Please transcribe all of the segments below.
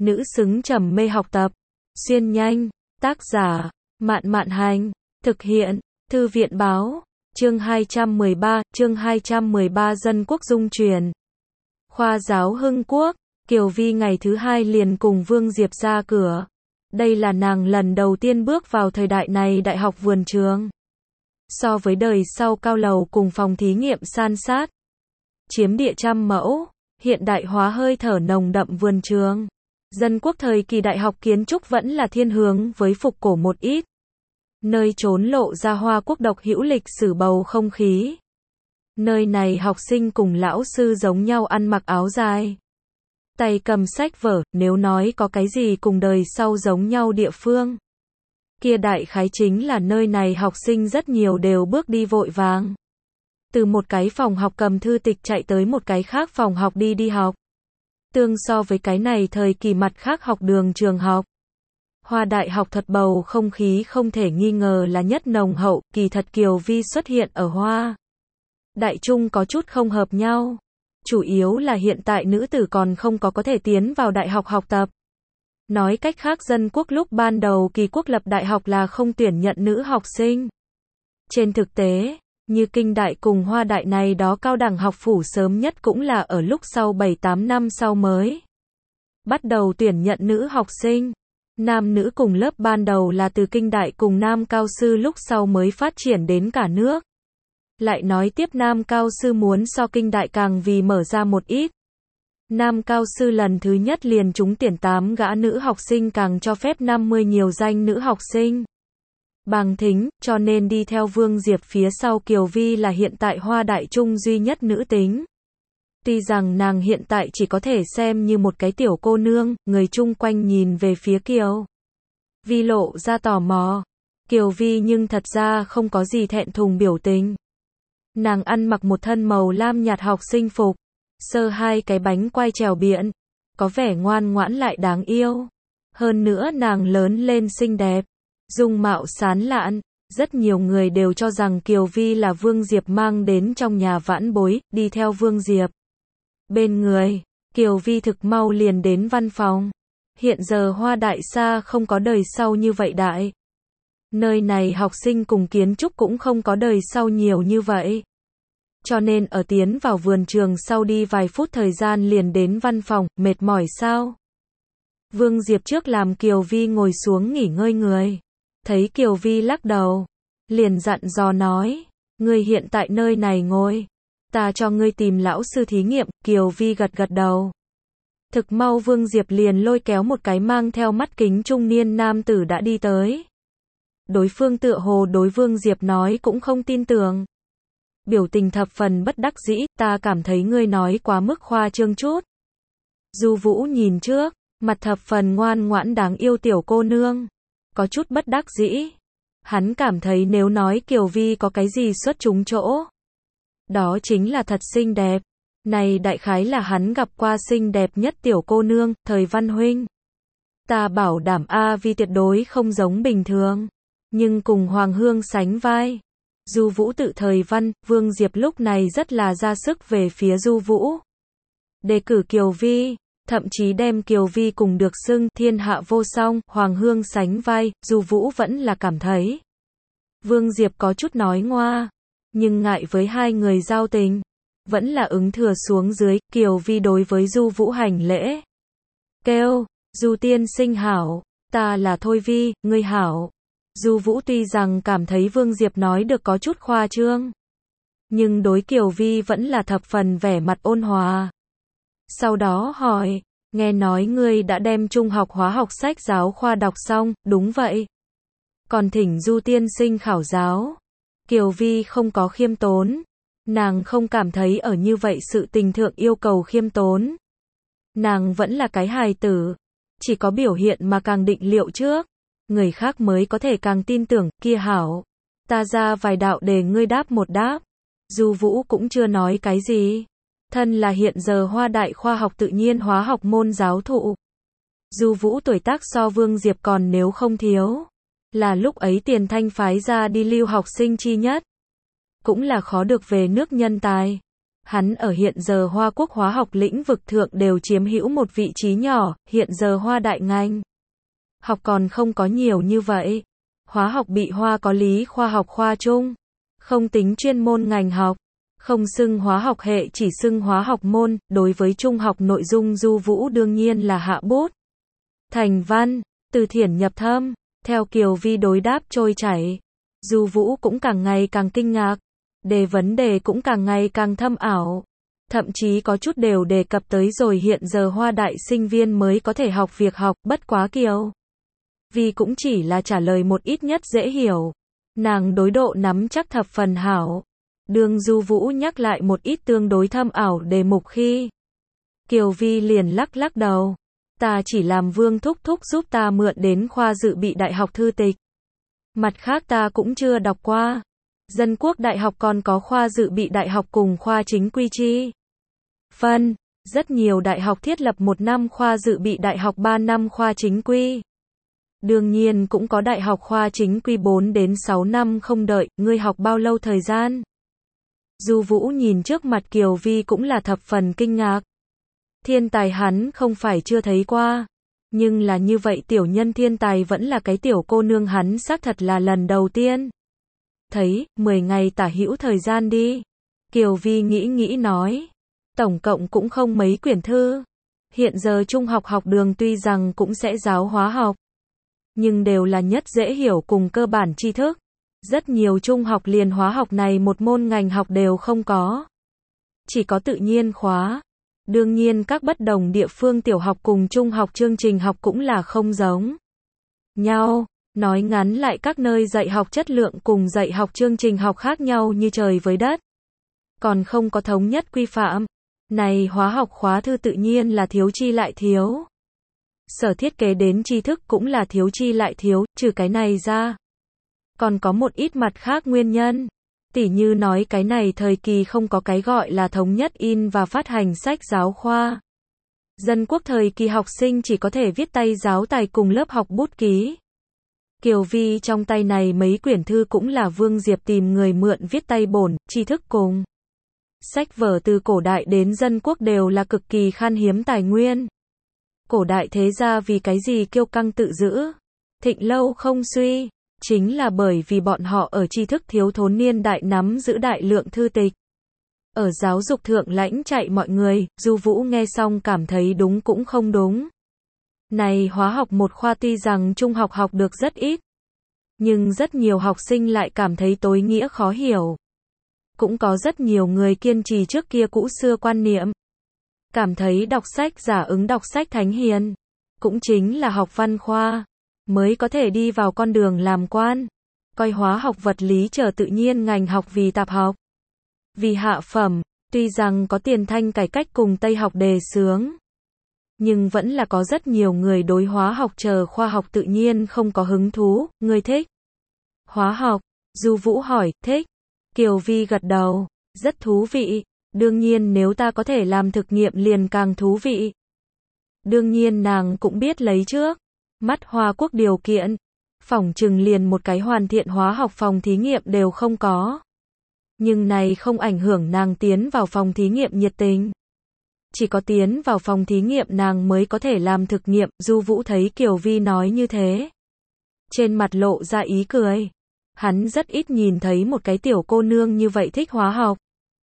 nữ xứng trầm mê học tập. Xuyên nhanh, tác giả, Mạn Mạn Hành, thực hiện, Thư viện Báo, chương 213 Dân Quốc Dung Truyền. Khoa giáo Hưng Quốc, Kiều Vi ngày thứ hai liền cùng Vương Diệp ra cửa. Đây là nàng lần đầu tiên bước vào thời đại này đại học vườn trường. So với đời sau cao lầu cùng phòng thí nghiệm san sát, chiếm địa trăm mẫu, hiện đại hóa hơi thở nồng đậm vườn trường. Dân quốc thời kỳ đại học kiến trúc vẫn là thiên hướng với phục cổ một ít. Nơi trốn lộ ra Hoa Quốc độc hữu lịch sử bầu không khí. Nơi này học sinh cùng lão sư giống nhau ăn mặc áo dài, tay cầm sách vở, nếu nói có cái gì cùng đời sau giống nhau địa phương, kia đại khái chính là nơi này học sinh rất nhiều đều bước đi vội vàng. Từ một cái phòng học cầm thư tịch chạy tới một cái khác phòng học đi học. Tương so với cái này thời kỳ mặt khác học đường trường học, Hoa đại học thật bầu không khí không thể nghi ngờ là nhất nồng hậu. Kỳ thật Kiều Vi xuất hiện ở Hoa đại trung có chút không hợp nhau. Chủ yếu là hiện tại nữ tử còn không có thể tiến vào đại học học tập. Nói cách khác dân quốc lúc ban đầu kỳ quốc lập đại học là không tuyển nhận nữ học sinh. Trên thực tế, như Kinh đại cùng Hoa đại này đó cao đẳng học phủ sớm nhất cũng là ở lúc sau 7-8 năm sau mới bắt đầu tuyển nhận nữ học sinh. Nam nữ cùng lớp ban đầu là từ Kinh đại cùng Nam cao sư lúc sau mới phát triển đến cả nước. Lại nói tiếp Nam cao sư muốn so Kinh đại càng vì mở ra một ít. Nam cao sư lần thứ nhất liền trúng tuyển 8 gã nữ học sinh càng cho phép 50 nhiều danh nữ học sinh bằng thính, cho nên đi theo Vương Diệp phía sau Kiều Vi là hiện tại Hoa đại trung duy nhất nữ tính. Tuy rằng nàng hiện tại chỉ có thể xem như một cái tiểu cô nương, người chung quanh nhìn về phía Kiều Vi lộ ra tò mò. Kiều Vi nhưng thật ra không có gì thẹn thùng biểu tình. Nàng ăn mặc một thân màu lam nhạt học sinh phục, sơ hai cái bánh quai trèo biện, có vẻ ngoan ngoãn lại đáng yêu. Hơn nữa nàng lớn lên xinh đẹp, dung mạo sán lạn, rất nhiều người đều cho rằng Kiều Vi là Vương Diệp mang đến trong nhà vãn bối, đi theo Vương Diệp bên người. Kiều Vi thực mau liền đến văn phòng. Hiện giờ Hoa đại xa không có đời sau như vậy đại. Nơi này học sinh cùng kiến trúc cũng không có đời sau nhiều như vậy. Cho nên ở tiến vào vườn trường sau đi vài phút thời gian liền đến văn phòng. Mệt mỏi sao? Vương Diệp trước làm Kiều Vi ngồi xuống nghỉ ngơi người. Thấy Kiều Vi lắc đầu, liền dặn dò nói, ngươi hiện tại nơi này ngồi, ta cho ngươi tìm lão sư thí nghiệm. Kiều Vi gật gật đầu. Thực mau Vương Diệp liền lôi kéo một cái mang theo mắt kính trung niên nam tử đã đi tới. Đối phương tựa hồ đối Vương Diệp nói cũng không tin tưởng. Biểu tình thập phần bất đắc dĩ, ta cảm thấy ngươi nói quá mức khoa trương chút. Du Vũ nhìn trước, mặt thập phần ngoan ngoãn đáng yêu tiểu cô nương, có chút bất đắc dĩ. Hắn cảm thấy nếu nói Kiều Vi có cái gì xuất chúng chỗ, đó chính là thật xinh đẹp. Này đại khái là hắn gặp qua xinh đẹp nhất tiểu cô nương. Thời Văn huynh, ta bảo đảm A Vi tuyệt đối không giống bình thường, nhưng cùng Hoàng Hương sánh vai. Du Vũ tự Thời Văn. Vương Diệp lúc này rất là ra sức về phía Du Vũ, đề cử Kiều Vi, thậm chí đem Kiều Vi cùng được xưng thiên hạ vô song, Hoàng Hương sánh vai. Du Vũ vẫn là cảm thấy Vương Diệp có chút nói ngoa, nhưng ngại với hai người giao tình, vẫn là ứng thừa xuống dưới. Kiều Vi đối với Du Vũ hành lễ, kêu, Du tiên sinh hảo, ta là Thôi Vi, ngươi hảo. Du Vũ tuy rằng cảm thấy Vương Diệp nói được có chút khoa trương, nhưng đối Kiều Vi vẫn là thập phần vẻ mặt ôn hòa. Sau đó hỏi, nghe nói ngươi đã đem trung học hóa học sách giáo khoa đọc xong, đúng vậy? Còn thỉnh Du tiên sinh khảo giáo. Kiều Vi không có khiêm tốn. Nàng không cảm thấy ở như vậy sự tình thượng yêu cầu khiêm tốn. Nàng vẫn là cái hài tử, chỉ có biểu hiện mà càng định liệu trước, người khác mới có thể càng tin tưởng. Kia hảo, ta ra vài đạo để ngươi đáp một đáp. Du Vũ cũng chưa nói cái gì. Thân là hiện giờ Hoa đại khoa học tự nhiên hóa học môn giáo thụ, Du Vũ tuổi tác so Vương Diệp còn nếu không thiếu, là lúc ấy Tiền Thanh phái ra đi lưu học sinh chi nhất, cũng là khó được về nước nhân tài. Hắn ở hiện giờ Hoa Quốc hóa học lĩnh vực thượng đều chiếm hữu một vị trí nhỏ, hiện giờ Hoa đại ngành học còn không có nhiều như vậy. Hóa học bị Hoa có lý khoa học khoa chung, không tính chuyên môn ngành học, không xưng hóa học hệ chỉ xưng hóa học môn, đối với trung học nội dung Du Vũ đương nhiên là hạ bút thành văn, từ thiển nhập thâm, theo Kiều Vi đối đáp trôi chảy. Du Vũ cũng càng ngày càng kinh ngạc, vấn đề cũng càng ngày càng thâm ảo, thậm chí có chút đều đề cập tới rồi hiện giờ Hoa đại sinh viên mới có thể học việc học, bất quá Kiều Vi cũng chỉ là trả lời một ít nhất dễ hiểu. Nàng đối độ nắm chắc thập phần hảo. Đường Du Vũ nhắc lại một ít tương đối thâm ảo đề mục khi Kiều Vi liền lắc lắc đầu. Ta chỉ làm Vương thúc thúc giúp ta mượn đến khoa dự bị đại học thư tịch. Mặt khác ta cũng chưa đọc qua. Dân quốc đại học còn có khoa dự bị đại học cùng khoa chính quy chi phân. Rất nhiều đại học thiết lập 1 năm khoa dự bị đại học 3 năm khoa chính quy. Đương nhiên cũng có đại học khoa chính quy 4 đến 6 năm không đợi, ngươi học bao lâu thời gian? Du Vũ nhìn trước mặt Kiều Vi cũng là thập phần kinh ngạc. Thiên tài hắn không phải chưa thấy qua, nhưng là như vậy tiểu nhân thiên tài vẫn là cái tiểu cô nương hắn xác thật là lần đầu tiên thấy. 10 ngày tả hữu thời gian đi. Kiều Vi nghĩ nói, tổng cộng cũng không mấy quyển thư. Hiện giờ trung học học đường tuy rằng cũng sẽ giáo hóa học, nhưng đều là nhất dễ hiểu cùng cơ bản tri thức. Rất nhiều trung học liền hóa học này một môn ngành học đều không có, chỉ có tự nhiên khóa. Đương nhiên các bất đồng địa phương tiểu học cùng trung học chương trình học cũng là không giống nhau. Nói ngắn lại các nơi dạy học chất lượng cùng dạy học chương trình học khác nhau như trời với đất, còn không có thống nhất quy phạm. Này hóa học khóa thư tự nhiên là thiếu chi lại thiếu. Sở thiết kế đến tri thức cũng là thiếu chi lại thiếu, trừ cái này ra còn có một ít mặt khác nguyên nhân. Tỉ như nói cái này thời kỳ không có cái gọi là thống nhất in và phát hành sách giáo khoa. Dân quốc thời kỳ học sinh chỉ có thể viết tay giáo tài cùng lớp học bút ký. Kiều Vi trong tay này mấy quyển thư cũng là Vương Diệp tìm người mượn viết tay bổn, tri thức cùng sách vở từ cổ đại đến dân quốc đều là cực kỳ khan hiếm tài nguyên. Cổ đại thế gia vì cái gì kiêu căng tự giữ, thịnh lâu không suy, chính là bởi vì bọn họ ở tri thức thiếu thốn niên đại nắm giữ đại lượng thư tịch. Ở giáo dục thượng lãnh chạy mọi người. Du Vũ nghe xong cảm thấy đúng cũng không đúng. Này hóa học một khoa tuy rằng trung học học được rất ít, nhưng rất nhiều học sinh lại cảm thấy tối nghĩa khó hiểu. Cũng có rất nhiều người kiên trì trước kia cũ xưa quan niệm, cảm thấy đọc sách giả ứng đọc sách thánh hiền, cũng chính là học văn khoa mới có thể đi vào con đường làm quan, coi hóa học vật lý trở tự nhiên ngành học vì tạp học, vì hạ phẩm. Tuy rằng có tiền thanh cải cách cùng Tây học đề xướng, nhưng vẫn là có rất nhiều người đối hóa học chờ khoa học tự nhiên không có hứng thú. Ngươi thích hóa học? Du Vũ hỏi. Thích. Kiều Vi gật đầu. Rất thú vị. Đương nhiên nếu ta có thể làm thực nghiệm liền càng thú vị. Đương nhiên nàng cũng biết lấy trước mắt Hoa Quốc điều kiện, phỏng chừng liền một cái hoàn thiện hóa học phòng thí nghiệm đều không có. Nhưng này không ảnh hưởng nàng tiến vào phòng thí nghiệm nhiệt tình. Chỉ có tiến vào phòng thí nghiệm nàng mới có thể làm thực nghiệm. Du Vũ thấy Kiều Vi nói như thế, trên mặt lộ ra ý cười. Hắn rất ít nhìn thấy một cái tiểu cô nương như vậy thích hóa học.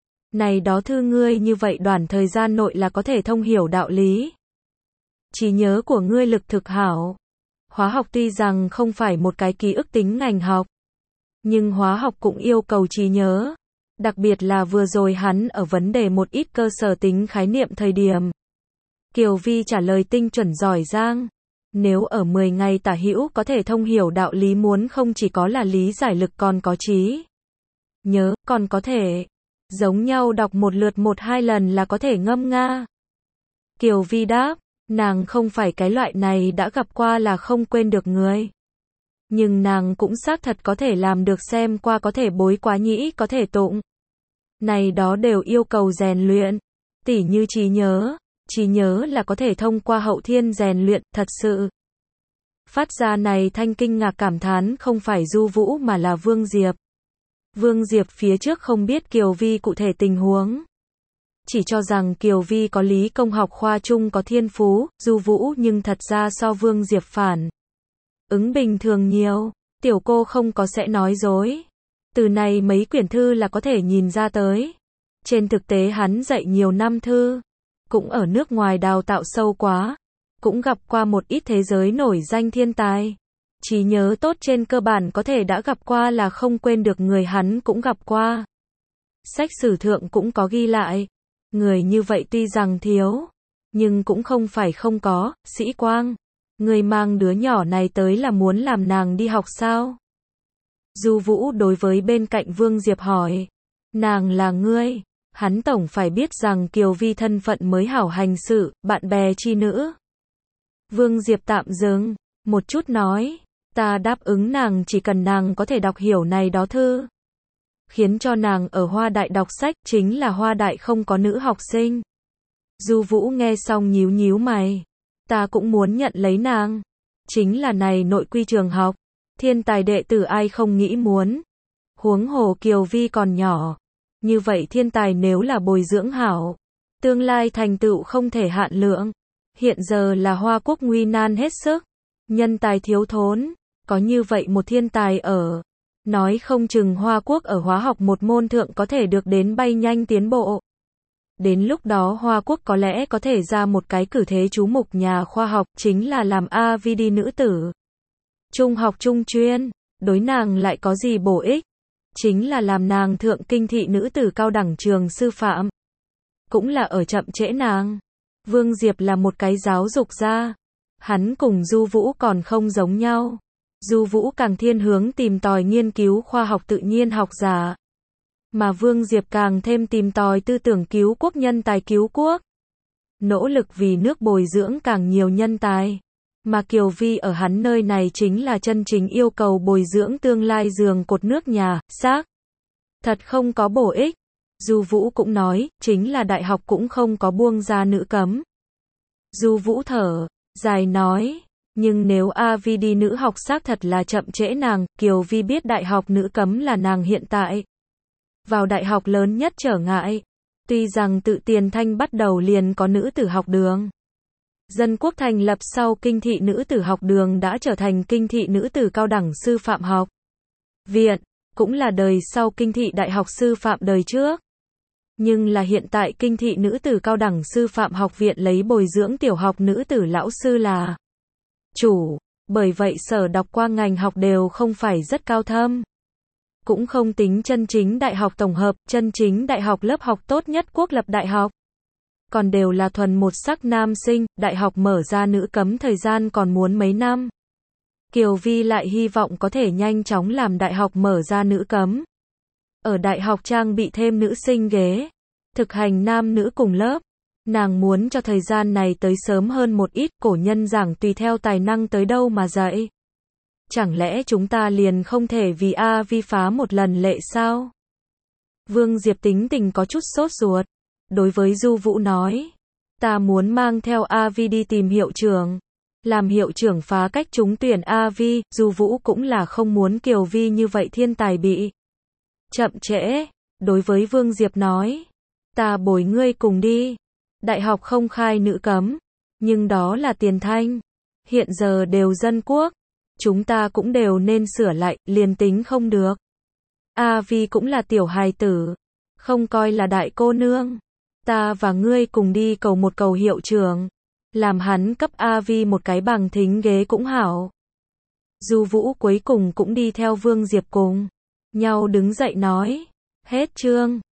Này đó thư ngươi như vậy đoạn thời gian nội là có thể thông hiểu đạo lý. Trí nhớ của ngươi lực thực hảo. Hóa học tuy rằng không phải một cái ký ức tính ngành học, nhưng hóa học cũng yêu cầu trí nhớ. Đặc biệt là vừa rồi hắn ở vấn đề một ít cơ sở tính khái niệm thời điểm. Kiều Vi trả lời tinh chuẩn giỏi giang. Nếu ở 10 ngày tả hữu có thể thông hiểu đạo lý muốn không chỉ có là lý giải lực còn có trí nhớ, còn có thể giống nhau đọc một lượt 1-2 lần là có thể ngâm nga. Kiều Vi đáp, nàng không phải cái loại này đã gặp qua là không quên được người. Nhưng nàng cũng xác thật có thể làm được xem qua có thể bối quá nhĩ có thể tụng. Này đó đều yêu cầu rèn luyện. Tỉ như trí nhớ là có thể thông qua hậu thiên rèn luyện, thật sự. Phát ra này thanh kinh ngạc cảm thán không phải Du Vũ mà là Vương Diệp. Vương Diệp phía trước không biết Kiều Vi cụ thể tình huống, chỉ cho rằng Kiều Vi có lý công học khoa trung có thiên phú, Du Vũ nhưng thật ra so Vương Diệp phản ứng bình thường nhiều. Tiểu cô không có sẽ nói dối. Từ này mấy quyển thư là có thể nhìn ra tới. Trên thực tế hắn dạy nhiều năm thư, cũng ở nước ngoài đào tạo sâu quá, cũng gặp qua một ít thế giới nổi danh thiên tài. Trí nhớ tốt trên cơ bản có thể đã gặp qua là không quên được người hắn cũng gặp qua. Sách sử thượng cũng có ghi lại. Người như vậy tuy rằng thiếu, nhưng cũng không phải không có. Sĩ Quang, người mang đứa nhỏ này tới là muốn làm nàng đi học sao? Du Vũ đối với bên cạnh Vương Diệp hỏi. Nàng là ngươi. Hắn tổng phải biết rằng Kiều Vi thân phận mới hảo hành sự, bạn bè chi nữ. Vương Diệp tạm dừng, một chút nói. Ta đáp ứng nàng chỉ cần nàng có thể đọc hiểu này đó thư. Khiến cho nàng ở Hoa Đại đọc sách, chính là Hoa Đại không có nữ học sinh. Du Vũ nghe xong nhíu nhíu mày. Ta cũng muốn nhận lấy nàng. Chính là này nội quy trường học. Thiên tài đệ tử ai không nghĩ muốn. Huống hồ Kiều Vi còn nhỏ. Như vậy thiên tài nếu là bồi dưỡng hảo, tương lai thành tựu không thể hạn lượng. Hiện giờ là Hoa Quốc nguy nan hết sức. Nhân tài thiếu thốn. Có như vậy một thiên tài ở. Nói không chừng Hoa Quốc ở hóa học một môn thượng có thể được đến bay nhanh tiến bộ. Đến lúc đó Hoa Quốc có lẽ có thể ra một cái cử thế chú mục nhà khoa học, chính là làm AVD nữ tử. Trung học trung chuyên, đối nàng lại có gì bổ ích? Chính là làm nàng thượng kinh thị nữ tử cao đẳng trường sư phạm. Cũng là ở chậm trễ nàng. Vương Diệp là một cái giáo dục gia. Hắn cùng Du Vũ còn không giống nhau. Du Vũ càng thiên hướng tìm tòi nghiên cứu khoa học tự nhiên học giả. Mà Vương Diệp càng thêm tìm tòi tư tưởng cứu quốc nhân tài cứu quốc. Nỗ lực vì nước bồi dưỡng càng nhiều nhân tài. Mà Kiều Vi ở hắn nơi này chính là chân chính yêu cầu bồi dưỡng tương lai giường cột nước nhà, xác. Thật không có bổ ích. Du Vũ cũng nói, chính là đại học cũng không có buông ra nữ cấm. Du Vũ thở dài nói, nhưng nếu AVD nữ học xác thật là chậm trễ nàng, Kiều Vi biết đại học nữ cấm là nàng hiện tại vào đại học lớn nhất trở ngại. Tuy rằng tự tiền thanh bắt đầu liền có nữ tử học đường. Dân quốc thành lập sau kinh thị nữ tử học đường đã trở thành kinh thị nữ tử cao đẳng sư phạm học viện, cũng là đời sau kinh thị đại học sư phạm đời trước. Nhưng là hiện tại kinh thị nữ tử cao đẳng sư phạm học viện lấy bồi dưỡng tiểu học nữ tử lão sư là chủ, bởi vậy sở đọc qua ngành học đều không phải rất cao thâm. Cũng không tính chân chính đại học tổng hợp, chân chính đại học lớp học tốt nhất quốc lập đại học. Còn đều là thuần một sắc nam sinh, đại học mở ra nữ cấm thời gian còn muốn mấy năm. Kiều Vi lại hy vọng có thể nhanh chóng làm đại học mở ra nữ cấm. Ở đại học trang bị thêm nữ sinh ghế, thực hành nam nữ cùng lớp. Nàng muốn cho thời gian này tới sớm hơn một ít, cổ nhân giảng tùy theo tài năng tới đâu mà dạy. Chẳng lẽ chúng ta liền không thể vì vi phá một lần lệ sao? Vương Diệp tính tình có chút sốt ruột. Đối với Du Vũ nói, ta muốn mang theo AV đi tìm hiệu trưởng. Làm hiệu trưởng phá cách trúng tuyển AV, Du Vũ cũng là không muốn Kiều Vi như vậy thiên tài bị chậm trễ. Đối với Vương Diệp nói, ta bồi ngươi cùng đi. Đại học không khai nữ cấm, nhưng đó là tiền thanh. Hiện giờ đều dân quốc. Chúng ta cũng đều nên sửa lại, liền tính không được. AV cũng là tiểu hài tử, không coi là đại cô nương. Ta và ngươi cùng đi cầu một cầu hiệu trưởng, làm hắn cấp AV một cái bằng thính ghế cũng hảo. Du Vũ cuối cùng cũng đi theo Vương Diệp cùng nhau đứng dậy nói, hết chương.